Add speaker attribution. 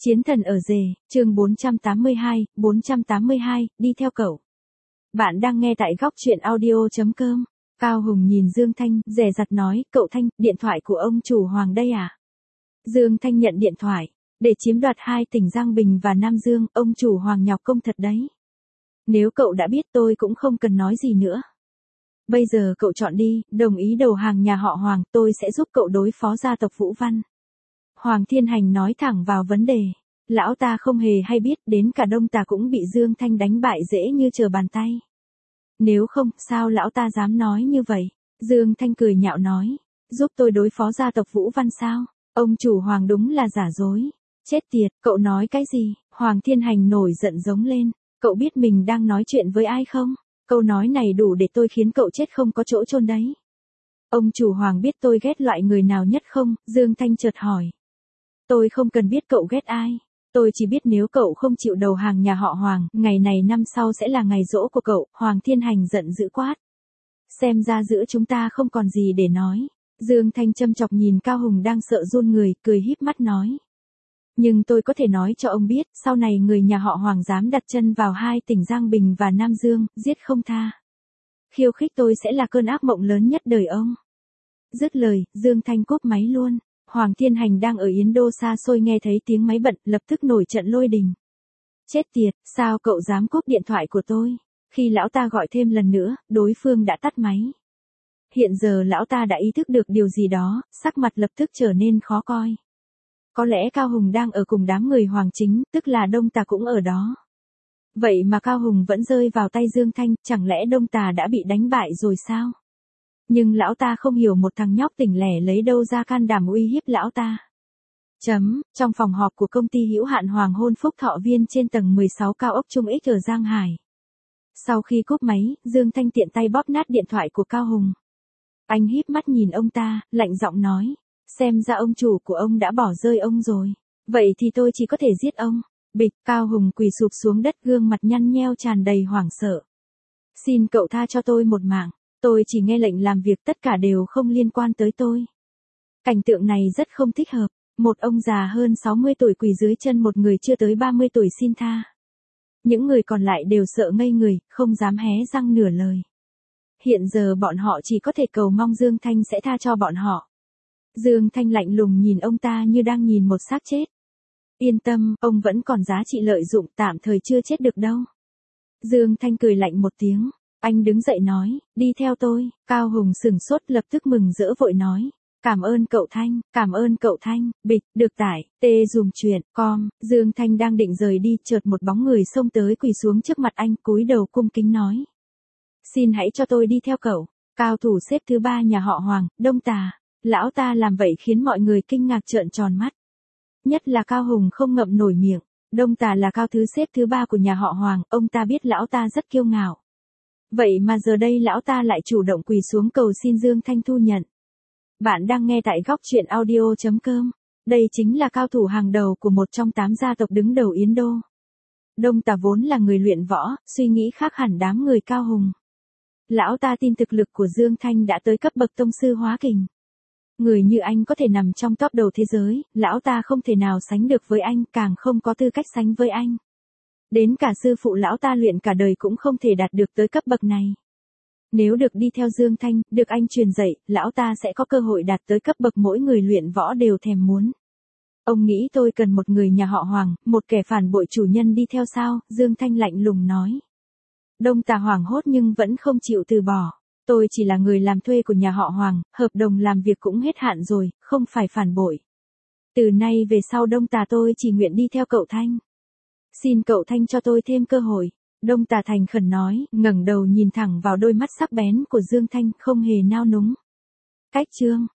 Speaker 1: Chiến thần ở rể, chương 482, đi theo cậu. Bạn đang nghe tại góc truyện audio.com. Cao Hùng nhìn Dương Thanh, dè dặt nói, cậu Thanh, điện thoại của ông chủ Hoàng đây à? Dương Thanh nhận điện thoại, để chiếm đoạt 2 tỉnh Giang Bình và Nam Dương, ông chủ Hoàng nhọc công thật đấy. Nếu cậu đã biết tôi cũng không cần nói gì nữa. Bây giờ cậu chọn đi, đồng ý đầu hàng nhà họ Hoàng, tôi sẽ giúp cậu đối phó gia tộc Vũ Văn. Hoàng Thiên Hành nói thẳng vào vấn đề. Lão ta không hề hay biết, đến cả Đông Tà cũng bị Dương Thanh đánh bại dễ như trở bàn tay. Nếu không, sao lão ta dám nói như vậy? Dương Thanh cười nhạo nói, giúp tôi đối phó gia tộc Vũ Văn sao? Ông chủ Hoàng đúng là giả dối. Chết tiệt, cậu nói cái gì? Hoàng Thiên Hành nổi giận giống lên. Cậu biết mình đang nói chuyện với ai không? Câu nói này đủ để tôi khiến cậu chết không có chỗ chôn đấy. Ông chủ Hoàng biết tôi ghét loại người nào nhất không? Dương Thanh chợt hỏi. Tôi không cần biết cậu ghét ai. Tôi chỉ biết nếu cậu không chịu đầu hàng nhà họ Hoàng, ngày này năm sau sẽ là ngày giỗ của cậu. Hoàng Thiên Hành giận dữ quát. Xem ra giữa chúng ta không còn gì để nói. Dương Thanh châm chọc nhìn Cao Hùng đang sợ run người, cười híp mắt nói. Nhưng tôi có thể nói cho ông biết, sau này người nhà họ Hoàng dám đặt chân vào 2 tỉnh Giang Bình và Nam Dương, giết không tha. Khiêu khích tôi sẽ là cơn ác mộng lớn nhất đời ông. Dứt lời, Dương Thanh cúp máy luôn. Hoàng Thiên Hành đang ở Yến Đô xa xôi nghe thấy tiếng máy bận, lập tức nổi trận lôi đình. Chết tiệt, sao cậu dám cúp điện thoại của tôi? Khi lão ta gọi thêm lần nữa, đối phương đã tắt máy. Hiện giờ lão ta đã ý thức được điều gì đó, sắc mặt lập tức trở nên khó coi. Có lẽ Cao Hùng đang ở cùng đám người Hoàng chính, tức là Đông Tà cũng ở đó. Vậy mà Cao Hùng vẫn rơi vào tay Dương Thanh, chẳng lẽ Đông Tà đã bị đánh bại rồi sao? Nhưng lão ta không hiểu một thằng nhóc tỉnh lẻ lấy đâu ra can đảm uy hiếp lão ta. Trong phòng họp của công ty hữu hạn Hoàng Hôn Phúc Thọ Viên trên tầng 16 cao ốc Trung X ở Giang Hải. Sau khi cúp máy, Dương Thanh tiện tay bóp nát điện thoại của Cao Hùng. Anh híp mắt nhìn ông ta, lạnh giọng nói. Xem ra ông chủ của ông đã bỏ rơi ông rồi. Vậy thì tôi chỉ có thể giết ông. Bịch, Cao Hùng quỳ sụp xuống đất, gương mặt nhăn nheo tràn đầy hoảng sợ. Xin cậu tha cho tôi một mạng. Tôi chỉ nghe lệnh làm việc, tất cả đều không liên quan tới tôi. Cảnh tượng này rất không thích hợp. Một ông già hơn 60 tuổi quỳ dưới chân một người chưa tới 30 tuổi xin tha. Những người còn lại đều sợ ngây người, không dám hé răng nửa lời. Hiện giờ bọn họ chỉ có thể cầu mong Dương Thanh sẽ tha cho bọn họ. Dương Thanh lạnh lùng nhìn ông ta như đang nhìn một xác chết. Yên tâm, ông vẫn còn giá trị lợi dụng, tạm thời chưa chết được đâu. Dương Thanh cười lạnh một tiếng. Anh đứng dậy nói, đi theo tôi. Cao Hùng sửng sốt, lập tức mừng rỡ vội nói. Cảm ơn cậu Thanh, bịch, được tải, dùm chuyện, com. Dương Thanh đang định rời đi, chợt một bóng người xông tới quỳ xuống trước mặt anh, cúi đầu cung kính nói. Xin hãy cho tôi đi theo cậu. Cao thủ xếp thứ 3 nhà họ Hoàng, Đông Tà. Lão ta làm vậy khiến mọi người kinh ngạc trợn tròn mắt. Nhất là Cao Hùng không ngậm nổi miệng. Đông Tà là cao thứ xếp thứ 3 của nhà họ Hoàng, ông ta biết lão ta rất kiêu ngạo. Vậy mà giờ đây lão ta lại chủ động quỳ xuống cầu xin Dương Thanh thu nhận. Bạn đang nghe tại góc truyện audio.com. Đây chính là cao thủ hàng đầu của một trong 8 gia tộc đứng đầu Yến Đô. Đông Tà vốn là người luyện võ, suy nghĩ khác hẳn đám người Cao Hùng. Lão ta tin thực lực của Dương Thanh đã tới cấp bậc tông sư hóa kình. Người như anh có thể nằm trong top đầu thế giới, lão ta không thể nào sánh được với anh, càng không có tư cách sánh với anh. Đến cả sư phụ lão ta luyện cả đời cũng không thể đạt được tới cấp bậc này. Nếu được đi theo Dương Thanh, được anh truyền dạy, lão ta sẽ có cơ hội đạt tới cấp bậc mỗi người luyện võ đều thèm muốn. Ông nghĩ tôi cần một người nhà họ Hoàng, một kẻ phản bội chủ nhân đi theo sao? Dương Thanh lạnh lùng nói. Đông Tà hoảng hốt nhưng vẫn không chịu từ bỏ. Tôi chỉ là người làm thuê của nhà họ Hoàng, hợp đồng làm việc cũng hết hạn rồi, không phải phản bội. Từ nay về sau Đông Tà tôi chỉ nguyện đi theo cậu Thanh. Xin cậu Thanh cho tôi thêm cơ hội. Đông Tà thành khẩn nói, ngẩng đầu nhìn thẳng vào đôi mắt sắc bén của Dương Thanh, không hề nao núng. Cách chương